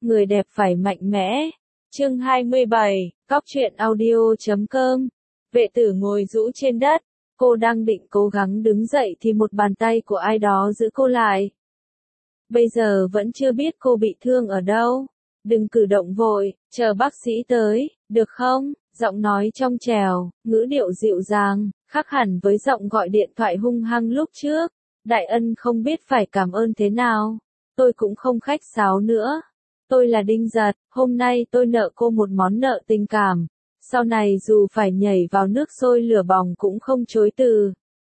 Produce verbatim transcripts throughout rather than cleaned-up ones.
Người đẹp phải mạnh mẽ. Chương hai mươi bảy, cóc truyện audio chấm com. Vệ tử ngồi rũ trên đất, cô đang định cố gắng đứng dậy thì một bàn tay của ai đó giữ cô lại. Bây giờ vẫn chưa biết cô bị thương ở đâu. Đừng cử động vội, chờ bác sĩ tới, được không? Giọng nói trong trẻo, ngữ điệu dịu dàng, khác hẳn với giọng gọi điện thoại hung hăng lúc trước. Đại Ân không biết phải cảm ơn thế nào. Tôi cũng không khách sáo nữa. Tôi là Đinh Giật, hôm nay tôi nợ cô một món nợ tình cảm. Sau này dù phải nhảy vào nước sôi lửa bỏng cũng không chối từ.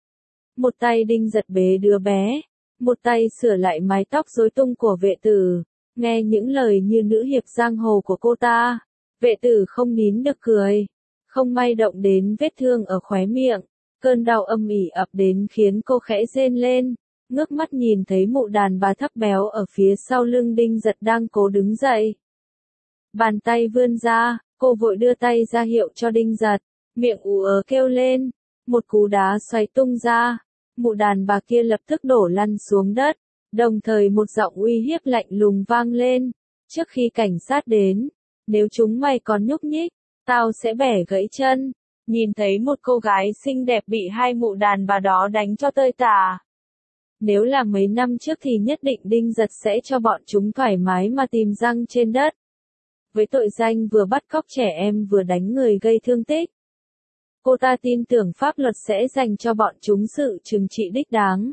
Một tay Đinh Giật bế đứa bé, một tay sửa lại mái tóc rối tung của vệ tử. Nghe những lời như nữ hiệp giang hồ của cô ta, vệ tử không nín được cười. Không may động đến vết thương ở khóe miệng, cơn đau âm ỉ ập đến khiến cô khẽ rên lên. Ngước mắt nhìn thấy mụ đàn bà thấp béo ở phía sau lưng Đinh Giật đang cố đứng dậy. Bàn tay vươn ra, cô vội đưa tay ra hiệu cho Đinh Giật, miệng ú ớ kêu lên. Một cú đá xoay tung ra, mụ đàn bà kia lập tức đổ lăn xuống đất, đồng thời một giọng uy hiếp lạnh lùng vang lên. Trước khi cảnh sát đến, nếu chúng mày còn nhúc nhích, tao sẽ bẻ gãy chân. Nhìn thấy một cô gái xinh đẹp bị hai mụ đàn bà đó đánh cho tơi tả. Nếu là mấy năm trước thì nhất định Đinh Giật sẽ cho bọn chúng thoải mái mà tìm răng trên đất. Với tội danh vừa bắt cóc trẻ em vừa đánh người gây thương tích, cô ta tin tưởng pháp luật sẽ dành cho bọn chúng sự trừng trị đích đáng.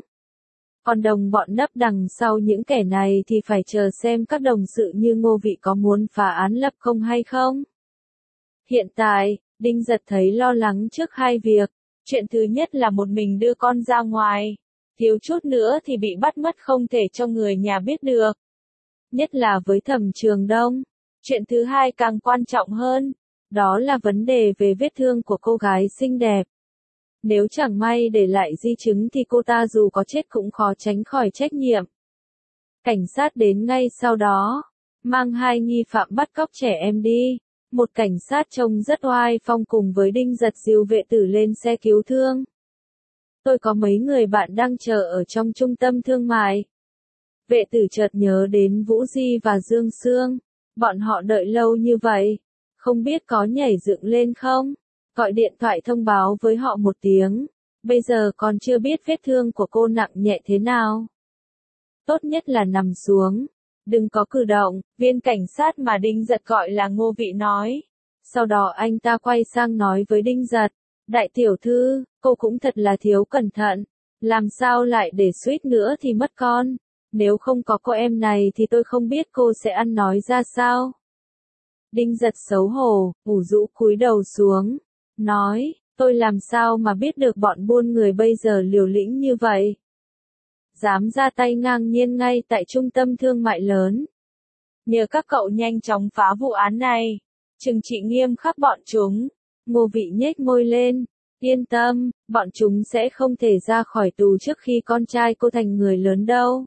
Còn đồng bọn nấp đằng sau những kẻ này thì phải chờ xem các đồng sự như Ngô Vị có muốn phá án lập công hay không. Hiện tại, Đinh Giật thấy lo lắng trước hai việc. Chuyện thứ nhất là một mình đưa con ra ngoài. Thiếu chút nữa thì bị bắt mất không thể cho người nhà biết được. Nhất là với Thẩm Trường Đông. Chuyện thứ hai càng quan trọng hơn. Đó là vấn đề về vết thương của cô gái xinh đẹp. Nếu chẳng may để lại di chứng thì cô ta dù có chết cũng khó tránh khỏi trách nhiệm. Cảnh sát đến ngay sau đó, mang hai nghi phạm bắt cóc trẻ em đi. Một cảnh sát trông rất oai phong cùng với Đinh Giật dìu vệ tử lên xe cứu thương. Tôi có mấy người bạn đang chờ ở trong trung tâm thương mại. Vệ tử chợt nhớ đến Vũ Di và Dương Sương. Bọn họ đợi lâu như vậy, không biết có nhảy dựng lên không? Gọi điện thoại thông báo với họ một tiếng. Bây giờ còn chưa biết vết thương của cô nặng nhẹ thế nào. Tốt nhất là nằm xuống. Đừng có cử động, viên cảnh sát mà Đinh Giật gọi là Ngô Vị nói. Sau đó anh ta quay sang nói với Đinh Giật. Đại tiểu thư, cô cũng thật là thiếu cẩn thận. Làm sao lại để suýt nữa thì mất con. Nếu không có cô em này thì tôi không biết cô sẽ ăn nói ra sao. Đinh Giật xấu hổ, ủ rũ cúi đầu xuống. Nói, tôi làm sao mà biết được bọn buôn người bây giờ liều lĩnh như vậy. Dám ra tay ngang nhiên ngay tại trung tâm thương mại lớn. Nhờ các cậu nhanh chóng phá vụ án này. Trừng trị nghiêm khắc bọn chúng. Ngô Vị nhếch môi lên. Yên tâm, bọn chúng sẽ không thể ra khỏi tù trước khi con trai cô thành người lớn đâu.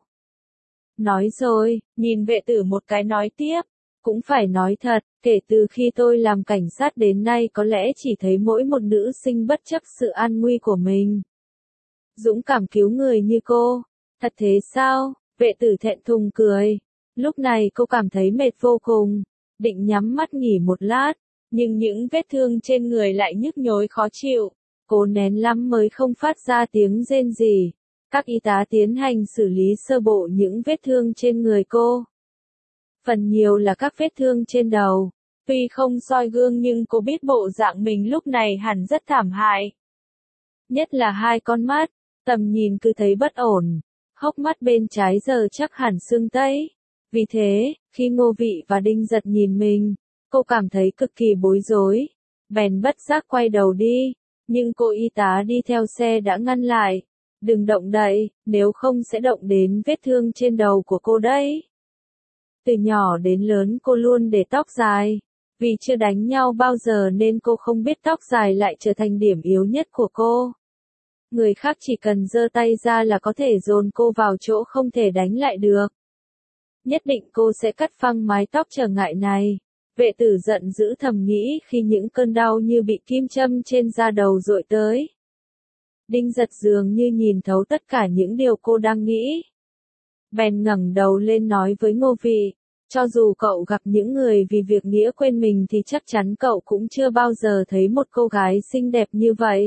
Nói rồi, nhìn vệ tử một cái nói tiếp. Cũng phải nói thật, kể từ khi tôi làm cảnh sát đến nay có lẽ chỉ thấy mỗi một nữ sinh bất chấp sự an nguy của mình. Dũng cảm cứu người như cô. Thật thế sao? Vệ tử thẹn thùng cười. Lúc này cô cảm thấy mệt vô cùng. Định nhắm mắt nghỉ một lát. Nhưng những vết thương trên người lại nhức nhối khó chịu. Cố nén lắm mới không phát ra tiếng rên rỉ. Các y tá tiến hành xử lý sơ bộ những vết thương trên người cô. Phần nhiều là các vết thương trên đầu. Tuy không soi gương nhưng cô biết bộ dạng mình lúc này hẳn rất thảm hại. Nhất là hai con mắt, tầm nhìn cứ thấy bất ổn. Hốc mắt bên trái giờ chắc hẳn sưng tấy. Vì thế, khi Ngô Vị và Đinh Giật nhìn mình, cô cảm thấy cực kỳ bối rối. Bèn bất giác quay đầu đi. Nhưng cô y tá đi theo xe đã ngăn lại. Đừng động đậy, nếu không sẽ động đến vết thương trên đầu của cô đấy. Từ nhỏ đến lớn cô luôn để tóc dài. Vì chưa đánh nhau bao giờ nên cô không biết tóc dài lại trở thành điểm yếu nhất của cô. Người khác chỉ cần giơ tay ra là có thể dồn cô vào chỗ không thể đánh lại được. Nhất định cô sẽ cắt phăng mái tóc trở ngại này. Vệ tử giận dữ thầm nghĩ khi những cơn đau như bị kim châm trên da đầu dội tới. Đinh Giật dường như nhìn thấu tất cả những điều cô đang nghĩ. Bèn ngẩng đầu lên nói với Ngô Vị. Cho dù cậu gặp những người vì việc nghĩa quên mình thì chắc chắn cậu cũng chưa bao giờ thấy một cô gái xinh đẹp như vậy.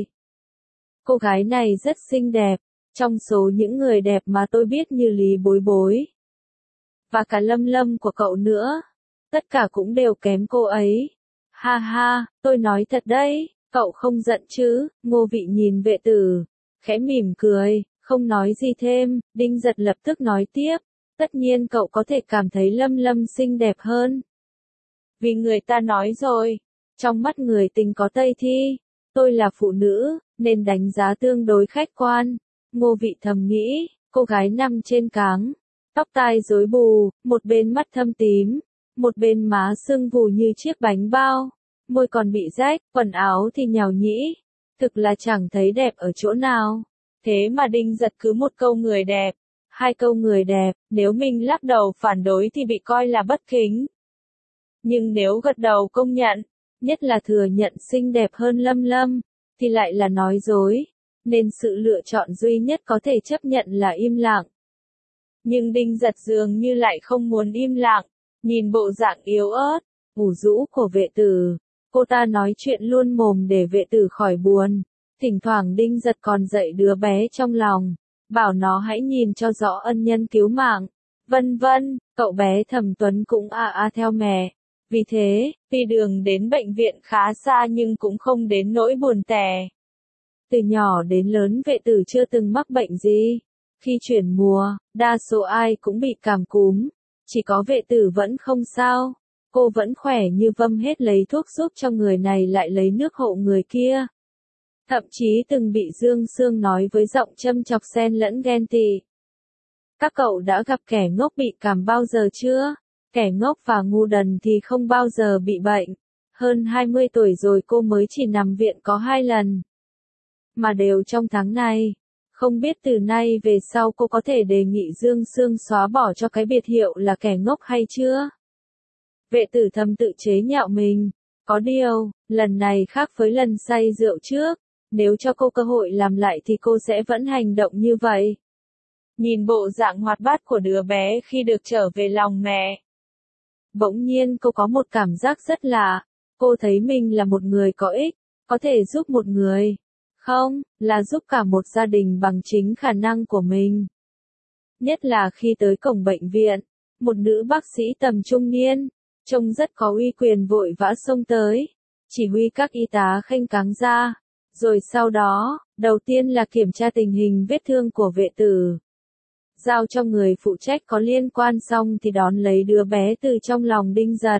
Cô gái này rất xinh đẹp, trong số những người đẹp mà tôi biết như Lý Bối Bối. Và cả Lâm Lâm của cậu nữa. Tất cả cũng đều kém cô ấy. Ha ha, tôi nói thật đấy, cậu không giận chứ? Ngô Vị nhìn vệ tử, khẽ mỉm cười, không nói gì thêm. Đinh Giật lập tức nói tiếp, tất nhiên cậu có thể cảm thấy Lâm Lâm xinh đẹp hơn. Vì người ta nói rồi, trong mắt người tình có Tây Thi, tôi là phụ nữ, nên đánh giá tương đối khách quan. Ngô Vị thầm nghĩ, cô gái nằm trên cáng, tóc tai rối bù, một bên mắt thâm tím, một bên má sưng vù như chiếc bánh bao, môi còn bị rách, quần áo thì nhào nhĩ, thực là chẳng thấy đẹp ở chỗ nào. Thế mà Đinh Giật cứ một câu người đẹp, hai câu người đẹp, nếu mình lắc đầu phản đối thì bị coi là bất kính. Nhưng nếu gật đầu công nhận, nhất là thừa nhận xinh đẹp hơn Lâm Lâm, thì lại là nói dối, nên sự lựa chọn duy nhất có thể chấp nhận là im lặng. Nhưng Đinh Giật dường như lại không muốn im lặng, nhìn bộ dạng yếu ớt, ủ rũ của vệ tử, cô ta nói chuyện luôn mồm để vệ tử khỏi buồn. Thỉnh thoảng Đinh Giật còn dạy đứa bé trong lòng, bảo nó hãy nhìn cho rõ ân nhân cứu mạng, vân vân. Cậu bé Thẩm Tuấn cũng a a theo mẹ. Vì thế, tuy đường đến bệnh viện khá xa nhưng cũng không đến nỗi buồn tẻ. Từ nhỏ đến lớn vệ tử chưa từng mắc bệnh gì. Khi chuyển mùa, đa số ai cũng bị cảm cúm, chỉ có vệ tử vẫn không sao. Cô vẫn khỏe như vâm hết lấy thuốc giúp cho người này lại lấy nước hộ người kia. Thậm chí từng bị Dương Sương nói với giọng châm chọc xen lẫn ghen tị. Các cậu đã gặp kẻ ngốc bị cảm bao giờ chưa? Kẻ ngốc và ngu đần thì không bao giờ bị bệnh. Hơn hai mươi tuổi rồi cô mới chỉ nằm viện có hai lần. Mà đều trong tháng này. Không biết từ nay về sau cô có thể đề nghị Dương Sương xóa bỏ cho cái biệt hiệu là kẻ ngốc hay chưa? Vệ tử thầm tự chế nhạo mình. Có điều, lần này khác với lần say rượu trước. Nếu cho cô cơ hội làm lại thì cô sẽ vẫn hành động như vậy. Nhìn bộ dạng hoạt bát của đứa bé khi được trở về lòng mẹ. Bỗng nhiên cô có một cảm giác rất lạ. Cô thấy mình là một người có ích, có thể giúp một người. Không, là giúp cả một gia đình bằng chính khả năng của mình. Nhất là khi tới cổng bệnh viện, một nữ bác sĩ tầm trung niên, trông rất có uy quyền vội vã xông tới, chỉ huy các y tá khênh cáng ra. Rồi sau đó, đầu tiên là kiểm tra tình hình vết thương của vệ tử. Giao cho người phụ trách có liên quan xong thì đón lấy đứa bé từ trong lòng Đinh Giật.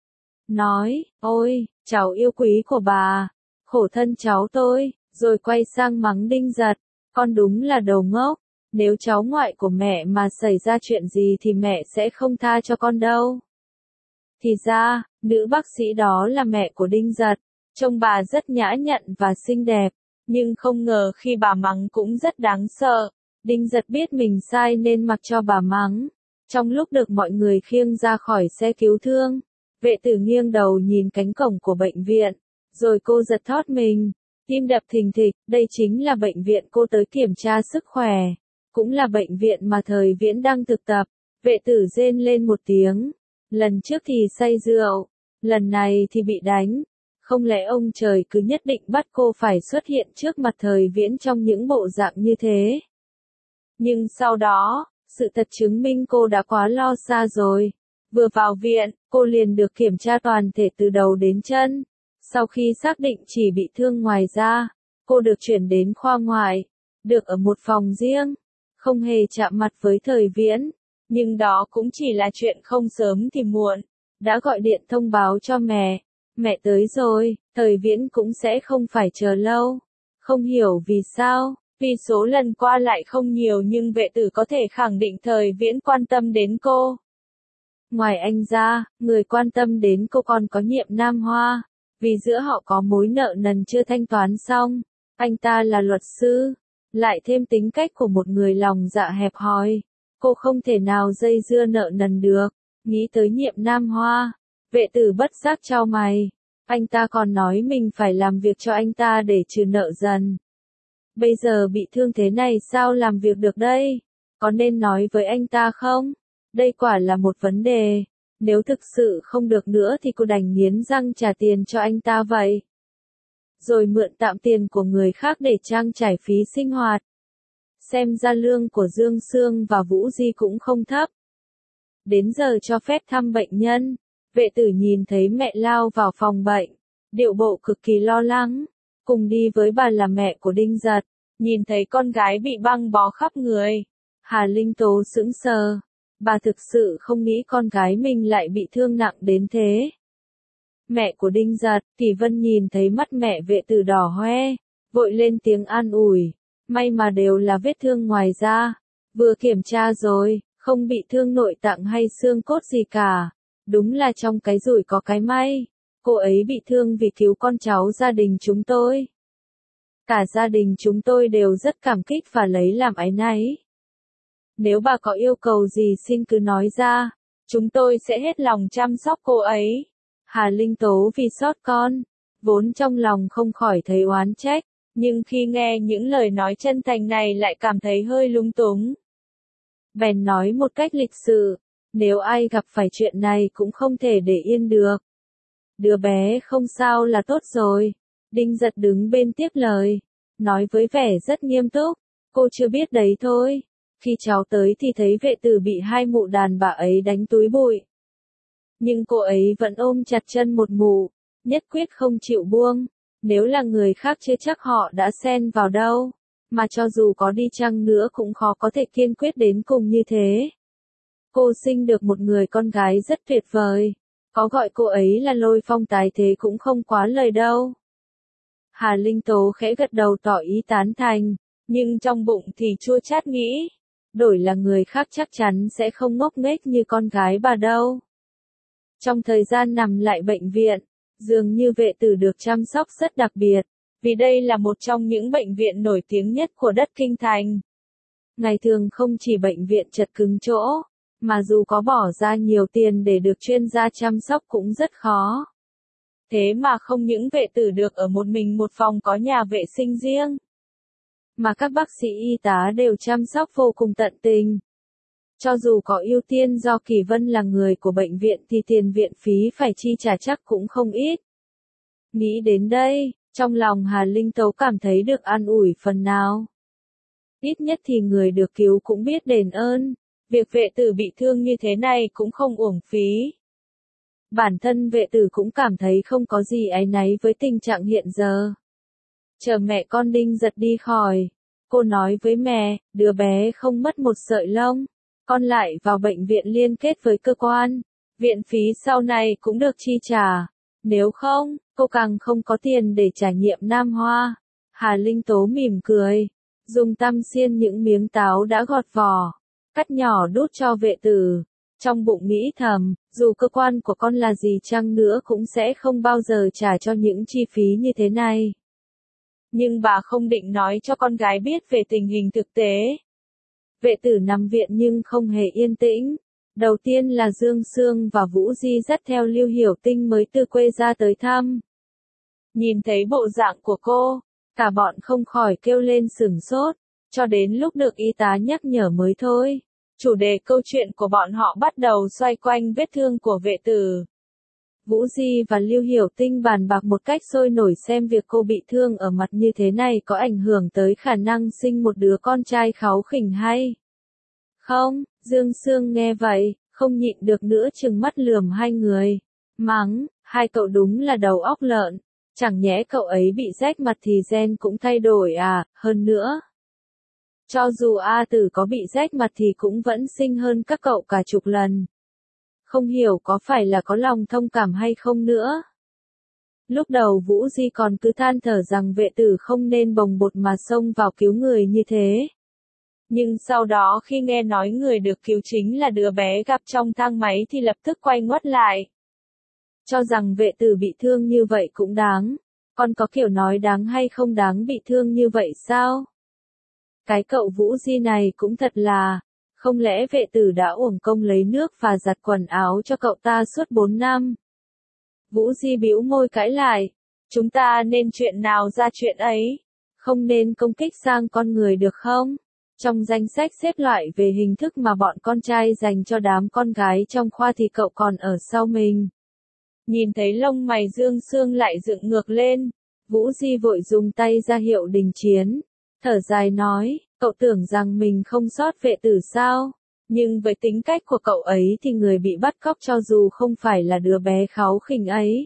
Nói, ôi, cháu yêu quý của bà, khổ thân cháu tôi, rồi quay sang mắng Đinh Giật, con đúng là đầu ngốc, nếu cháu ngoại của mẹ mà xảy ra chuyện gì thì mẹ sẽ không tha cho con đâu. Thì ra, nữ bác sĩ đó là mẹ của Đinh Giật. Trông bà rất nhã nhặn và xinh đẹp, nhưng không ngờ khi bà mắng cũng rất đáng sợ. Đinh Giật biết mình sai nên mặc cho bà mắng. Trong lúc được mọi người khiêng ra khỏi xe cứu thương, vệ tử nghiêng đầu nhìn cánh cổng của bệnh viện, rồi cô giật thót mình, tim đập thình thịch. Đây chính là bệnh viện cô tới kiểm tra sức khỏe, cũng là bệnh viện mà Thời Viễn đang thực tập. Vệ tử rên lên một tiếng, lần trước thì say rượu, lần này thì bị đánh. Không lẽ ông trời cứ nhất định bắt cô phải xuất hiện trước mặt Thời Viễn trong những bộ dạng như thế? Nhưng sau đó, sự thật chứng minh cô đã quá lo xa rồi. Vừa vào viện, cô liền được kiểm tra toàn thể từ đầu đến chân. Sau khi xác định chỉ bị thương ngoài da, cô được chuyển đến khoa ngoại, được ở một phòng riêng, không hề chạm mặt với Thời Viễn. Nhưng đó cũng chỉ là chuyện không sớm thì muộn. Đã gọi điện thông báo cho mẹ. Mẹ tới rồi, Thời Viễn cũng sẽ không phải chờ lâu. Không hiểu vì sao, vì số lần qua lại không nhiều nhưng vệ tử có thể khẳng định Thời Viễn quan tâm đến cô. Ngoài anh ra, người quan tâm đến cô còn có Nhiệm Nam Hoa, vì giữa họ có mối nợ nần chưa thanh toán xong. Anh ta là luật sư, lại thêm tính cách của một người lòng dạ hẹp hòi. Cô không thể nào dây dưa nợ nần được. Nghĩ tới Nhiệm Nam Hoa, vệ tử bất giác chau mày. Anh ta còn nói mình phải làm việc cho anh ta để trừ nợ dần. Bây giờ bị thương thế này sao làm việc được đây? Có nên nói với anh ta không? Đây quả là một vấn đề. Nếu thực sự không được nữa thì cô đành nghiến răng trả tiền cho anh ta vậy. Rồi mượn tạm tiền của người khác để trang trải phí sinh hoạt. Xem ra lương của Dương Sương và Vũ Di cũng không thấp. Đến giờ cho phép thăm bệnh nhân, vệ tử nhìn thấy mẹ lao vào phòng bệnh, điệu bộ cực kỳ lo lắng. Cùng đi với bà là mẹ của Đinh Giật, nhìn thấy con gái bị băng bó khắp người. Hà Linh Tố sững sờ, bà thực sự không nghĩ con gái mình lại bị thương nặng đến thế. Mẹ của Đinh Giật, Kỳ Vân nhìn thấy mắt mẹ vệ tử đỏ hoe, vội lên tiếng an ủi, may mà đều là vết thương ngoài da, vừa kiểm tra rồi, không bị thương nội tạng hay xương cốt gì cả, đúng là trong cái rủi có cái may, cô ấy bị thương vì cứu con cháu gia đình chúng tôi. Cả gia đình chúng tôi đều rất cảm kích và lấy làm áy náy. Nếu bà có yêu cầu gì xin cứ nói ra, chúng tôi sẽ hết lòng chăm sóc cô ấy. Hà Linh Tố vì xót con, vốn trong lòng không khỏi thấy oán trách, nhưng khi nghe những lời nói chân thành này lại cảm thấy hơi lung túng. Bèn nói một cách lịch sự, nếu ai gặp phải chuyện này cũng không thể để yên được. Đứa bé không sao là tốt rồi. Đinh Giật đứng bên tiếp lời, nói với vẻ rất nghiêm túc, cô chưa biết đấy thôi. Khi cháu tới thì thấy vệ tử bị hai mụ đàn bà ấy đánh túi bụi. Nhưng cô ấy vẫn ôm chặt chân một mụ, nhất quyết không chịu buông. Nếu là người khác chưa chắc họ đã xen vào đâu, mà cho dù có đi chăng nữa cũng khó có thể kiên quyết đến cùng như thế. Cô sinh được một người con gái rất tuyệt vời, có gọi cô ấy là Lôi Phong tái thế cũng không quá lời đâu. Hà Linh Tố khẽ gật đầu tỏ ý tán thành, nhưng trong bụng thì chua chát nghĩ, đổi là người khác chắc chắn sẽ không ngốc nghếch như con gái bà đâu. Trong thời gian nằm lại bệnh viện, dường như vệ tử được chăm sóc rất đặc biệt, vì đây là một trong những bệnh viện nổi tiếng nhất của đất Kinh Thành. Ngày thường không chỉ bệnh viện chật cứng chỗ, mà dù có bỏ ra nhiều tiền để được chuyên gia chăm sóc cũng rất khó. Thế mà không những vệ tử được ở một mình một phòng có nhà vệ sinh riêng, mà các bác sĩ y tá đều chăm sóc vô cùng tận tình. Cho dù có ưu tiên do Kỳ Vân là người của bệnh viện thì tiền viện phí phải chi trả chắc cũng không ít. Nghĩ đến đây, trong lòng Hà Linh Tố cảm thấy được an ủi phần nào. Ít nhất thì người được cứu cũng biết đền ơn, việc vệ tử bị thương như thế này cũng không uổng phí. Bản thân vệ tử cũng cảm thấy không có gì áy náy với tình trạng hiện giờ. Chờ mẹ con Đinh Giật đi khỏi, cô nói với mẹ, đứa bé không mất một sợi lông, con lại vào bệnh viện liên kết với cơ quan, viện phí sau này cũng được chi trả, nếu không, cô càng không có tiền để trải nghiệm Nam Hoa. Hà Linh Tố mỉm cười, dùng tăm xiên những miếng táo đã gọt vỏ, cắt nhỏ đút cho vệ tử. Trong bụng nghĩ thầm, dù cơ quan của con là gì chăng nữa cũng sẽ không bao giờ trả cho những chi phí như thế này. Nhưng bà không định nói cho con gái biết về tình hình thực tế. Vệ tử nằm viện nhưng không hề yên tĩnh. Đầu tiên là Dương Sương và Vũ Di dắt theo Lưu Hiểu Tinh mới từ quê ra tới thăm. Nhìn thấy bộ dạng của cô, cả bọn không khỏi kêu lên sửng sốt, cho đến lúc được y tá nhắc nhở mới thôi. Chủ đề câu chuyện của bọn họ bắt đầu xoay quanh vết thương của vệ tử. Vũ Di và Lưu Hiểu Tinh bàn bạc một cách sôi nổi xem việc cô bị thương ở mặt như thế này có ảnh hưởng tới khả năng sinh một đứa con trai kháu khỉnh hay không. Dương Sương nghe vậy, không nhịn được nữa trừng mắt lườm hai người, mắng, hai cậu đúng là đầu óc lợn, chẳng nhẽ cậu ấy bị rách mặt thì gen cũng thay đổi à, hơn nữa. Cho dù A Tử có bị rách mặt thì cũng vẫn xinh hơn các cậu cả chục lần. Không hiểu có phải là có lòng thông cảm hay không nữa. Lúc đầu Vũ Di còn cứ than thở rằng vệ tử không nên bồng bột mà xông vào cứu người như thế. Nhưng sau đó khi nghe nói người được cứu chính là đứa bé gặp trong thang máy thì lập tức quay ngoắt lại. Cho rằng vệ tử bị thương như vậy cũng đáng. Còn có kiểu nói đáng hay không đáng bị thương như vậy sao? Cái cậu Vũ Di này cũng thật là, không lẽ vệ tử đã uổng công lấy nước và giặt quần áo cho cậu ta suốt bốn năm? Vũ Di bĩu môi cãi lại, chúng ta nên chuyện nào ra chuyện ấy, không nên công kích sang con người được không? Trong danh sách xếp loại về hình thức mà bọn con trai dành cho đám con gái trong khoa thì cậu còn ở sau mình. Nhìn thấy lông mày Dương Sương lại dựng ngược lên, Vũ Di vội dùng tay ra hiệu đình chiến. Thở dài nói, cậu tưởng rằng mình không sót vệ tử sao? Nhưng với tính cách của cậu ấy thì người bị bắt cóc cho dù không phải là đứa bé kháu khỉnh ấy,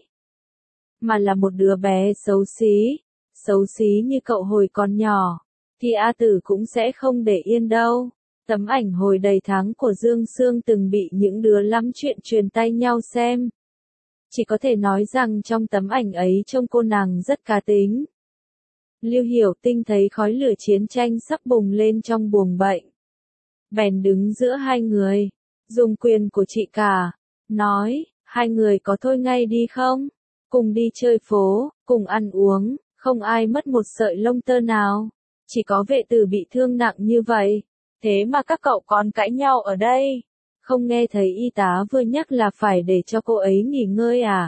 mà là một đứa bé xấu xí, xấu xí như cậu hồi còn nhỏ, thì A Tử cũng sẽ không để yên đâu. Tấm ảnh hồi đầy tháng của Dương Sương từng bị những đứa lắm chuyện truyền tay nhau xem. Chỉ có thể nói rằng trong tấm ảnh ấy trông cô nàng rất cá tính. Lưu Hiểu Tinh thấy khói lửa chiến tranh sắp bùng lên trong buồng bệnh. Bèn đứng giữa hai người, dùng quyền của chị cả, nói, hai người có thôi ngay đi không? Cùng đi chơi phố, cùng ăn uống, không ai mất một sợi lông tơ nào. Chỉ có vệ tử bị thương nặng như vậy, thế mà các cậu còn cãi nhau ở đây. Không nghe thấy y tá vừa nhắc là phải để cho cô ấy nghỉ ngơi à?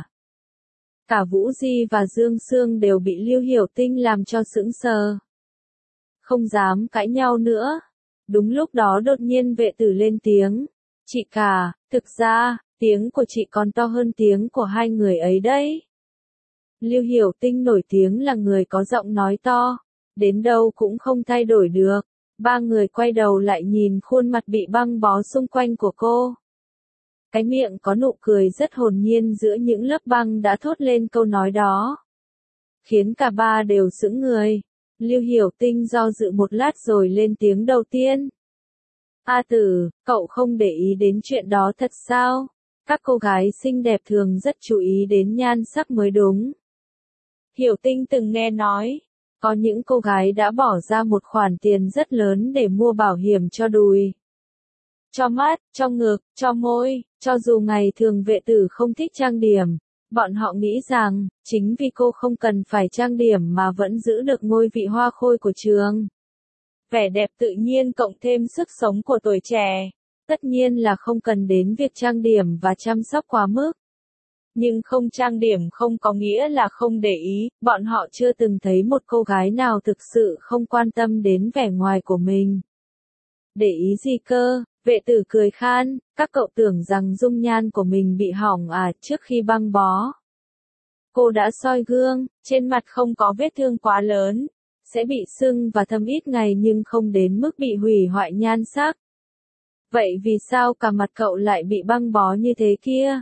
Cả Vũ Di và Dương Sương đều bị Lưu Hiểu Tinh làm cho sững sờ. Không dám cãi nhau nữa. Đúng lúc đó đột nhiên vệ tử lên tiếng. Chị cả, thực ra, tiếng của chị còn to hơn tiếng của hai người ấy đấy. Lưu Hiểu Tinh nổi tiếng là người có giọng nói to, đến đâu cũng không thay đổi được. Ba người quay đầu lại nhìn khuôn mặt bị băng bó xung quanh của cô. Cái miệng có nụ cười rất hồn nhiên giữa những lớp băng đã thốt lên câu nói đó, khiến cả ba đều sững người. Lưu Hiểu Tinh do dự một lát rồi lên tiếng đầu tiên. A Tử, cậu không để ý đến chuyện đó thật sao? Các cô gái xinh đẹp thường rất chú ý đến nhan sắc mới đúng. Hiểu Tinh từng nghe nói, có những cô gái đã bỏ ra một khoản tiền rất lớn để mua bảo hiểm cho đùi, cho mắt, cho ngực, cho môi, cho dù ngày thường vệ tử không thích trang điểm. Bọn họ nghĩ rằng, chính vì cô không cần phải trang điểm mà vẫn giữ được ngôi vị hoa khôi của trường. Vẻ đẹp tự nhiên cộng thêm sức sống của tuổi trẻ, tất nhiên là không cần đến việc trang điểm và chăm sóc quá mức. Nhưng không trang điểm không có nghĩa là không để ý, bọn họ chưa từng thấy một cô gái nào thực sự không quan tâm đến vẻ ngoài của mình. Để ý gì cơ? Vệ tử cười khan, các cậu tưởng rằng dung nhan của mình bị hỏng à trước khi băng bó. Cô đã soi gương, trên mặt không có vết thương quá lớn, sẽ bị sưng và thâm ít ngày nhưng không đến mức bị hủy hoại nhan sắc. Vậy vì sao cả mặt cậu lại bị băng bó như thế kia?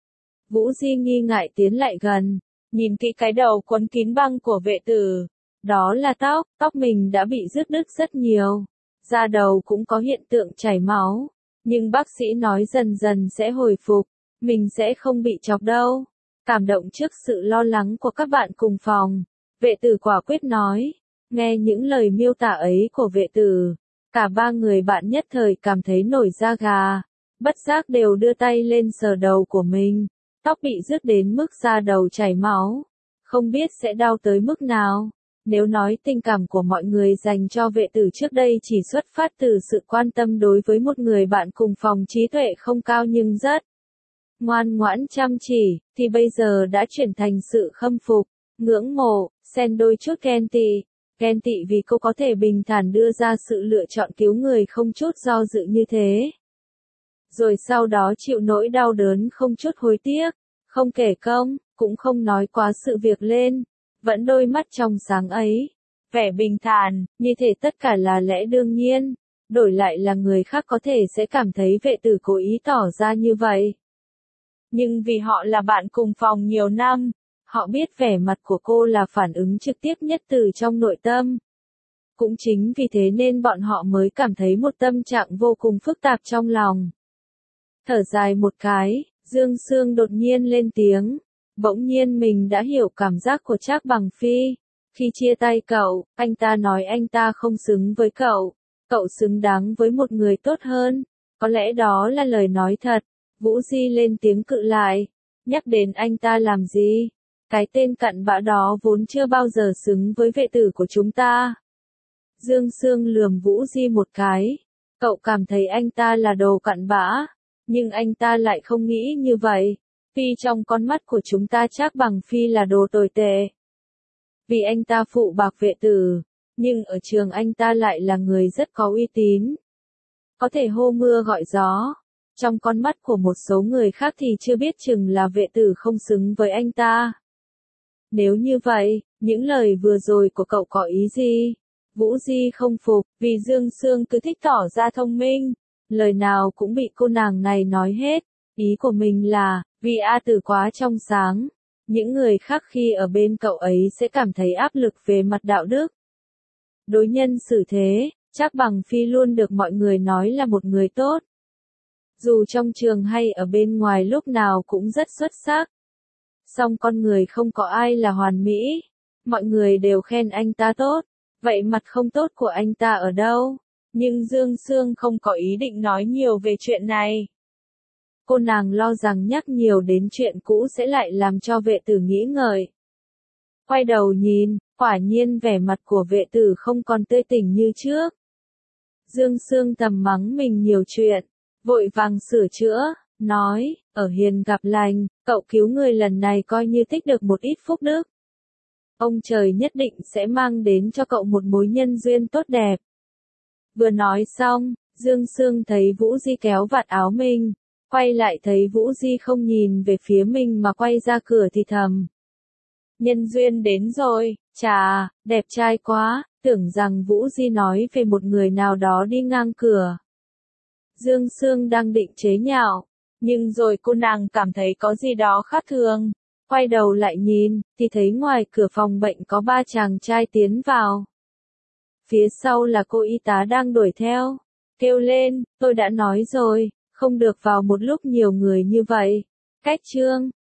Vũ Di nghi ngại tiến lại gần, nhìn kỹ cái đầu quấn kín băng của vệ tử. Đó là tóc, tóc mình đã bị rứt đứt rất nhiều. Da đầu cũng có hiện tượng chảy máu, nhưng bác sĩ nói dần dần sẽ hồi phục, mình sẽ không bị chọc đâu. Cảm động trước sự lo lắng của các bạn cùng phòng, vệ tử quả quyết nói. Nghe những lời miêu tả ấy của vệ tử, cả ba người bạn nhất thời cảm thấy nổi da gà, bất giác đều đưa tay lên sờ đầu của mình. Tóc bị rứt đến mức da đầu chảy máu, không biết sẽ đau tới mức nào. Nếu nói tình cảm của mọi người dành cho vệ tử trước đây chỉ xuất phát từ sự quan tâm đối với một người bạn cùng phòng trí tuệ không cao nhưng rất ngoan ngoãn chăm chỉ, thì bây giờ đã chuyển thành sự khâm phục, ngưỡng mộ, xen đôi chút ghen tị. Ghen tị vì cô có thể bình thản đưa ra sự lựa chọn cứu người không chút do dự như thế. Rồi sau đó chịu nỗi đau đớn không chút hối tiếc, không kể công, cũng không nói quá sự việc lên. Vẫn đôi mắt trong sáng ấy, vẻ bình thản, như thể tất cả là lẽ đương nhiên, đổi lại là người khác có thể sẽ cảm thấy vệ tử cố ý tỏ ra như vậy. Nhưng vì họ là bạn cùng phòng nhiều năm, họ biết vẻ mặt của cô là phản ứng trực tiếp nhất từ trong nội tâm. Cũng chính vì thế nên bọn họ mới cảm thấy một tâm trạng vô cùng phức tạp trong lòng. Thở dài một cái, Dương Sương đột nhiên lên tiếng. Bỗng nhiên mình đã hiểu cảm giác của Trác Bằng Phi. Khi chia tay cậu, anh ta nói anh ta không xứng với cậu. Cậu xứng đáng với một người tốt hơn. Có lẽ đó là lời nói thật. Vũ Di lên tiếng cự lại. Nhắc đến anh ta làm gì? Cái tên cặn bã đó vốn chưa bao giờ xứng với vệ tử của chúng ta. Dương Sương lườm Vũ Di một cái. Cậu cảm thấy anh ta là đồ cặn bã. Nhưng anh ta lại không nghĩ như vậy. Vì trong con mắt của chúng ta Trác Bằng Phi là đồ tồi tệ. Vì anh ta phụ bạc vệ tử, Nhưng ở trường anh ta lại là người rất có uy tín. Có thể hô mưa gọi gió. Trong con mắt của một số người khác thì chưa biết chừng là vệ tử không xứng với anh ta. Nếu như vậy, những lời vừa rồi của cậu có ý gì? Vũ Di không phục, vì Dương Sương cứ thích tỏ ra thông minh. Lời nào cũng bị cô nàng này nói hết. Ý của mình là, vì A Tử quá trong sáng. Những người khác khi ở bên cậu ấy sẽ cảm thấy áp lực về mặt đạo đức. Đối nhân xử thế, Trác Bằng Phi luôn được mọi người nói là một người tốt. Dù trong trường hay ở bên ngoài lúc nào cũng rất xuất sắc. Song con người không có ai là hoàn mỹ. Mọi người đều khen anh ta tốt. Vậy mặt không tốt của anh ta ở đâu? Nhưng Dương Sương không có ý định nói nhiều về chuyện này. Cô nàng lo rằng nhắc nhiều đến chuyện cũ sẽ lại làm cho vệ tử nghĩ ngợi. Quay đầu nhìn, quả nhiên vẻ mặt của vệ tử không còn tươi tỉnh như trước. Dương Sương thầm mắng mình nhiều chuyện, vội vàng sửa chữa, nói, ở hiền gặp lành, cậu cứu người lần này coi như tích được một ít phúc đức. Ông trời nhất định sẽ mang đến cho cậu một mối nhân duyên tốt đẹp. Vừa nói xong, Dương Sương thấy Vũ Di kéo vạt áo mình, quay lại thấy Vũ Di không nhìn về phía mình mà quay ra cửa thì thầm. Nhân duyên đến rồi, chà, đẹp trai quá, tưởng rằng Vũ Di nói về một người nào đó đi ngang cửa. Dương Sương đang định chế nhạo, nhưng rồi cô nàng cảm thấy có gì đó khác thường. Quay đầu lại nhìn, thì thấy ngoài cửa phòng bệnh có ba chàng trai tiến vào. Phía sau là cô y tá đang đuổi theo. Kêu lên, tôi đã nói rồi, không được vào một lúc nhiều người như vậy. Cách chương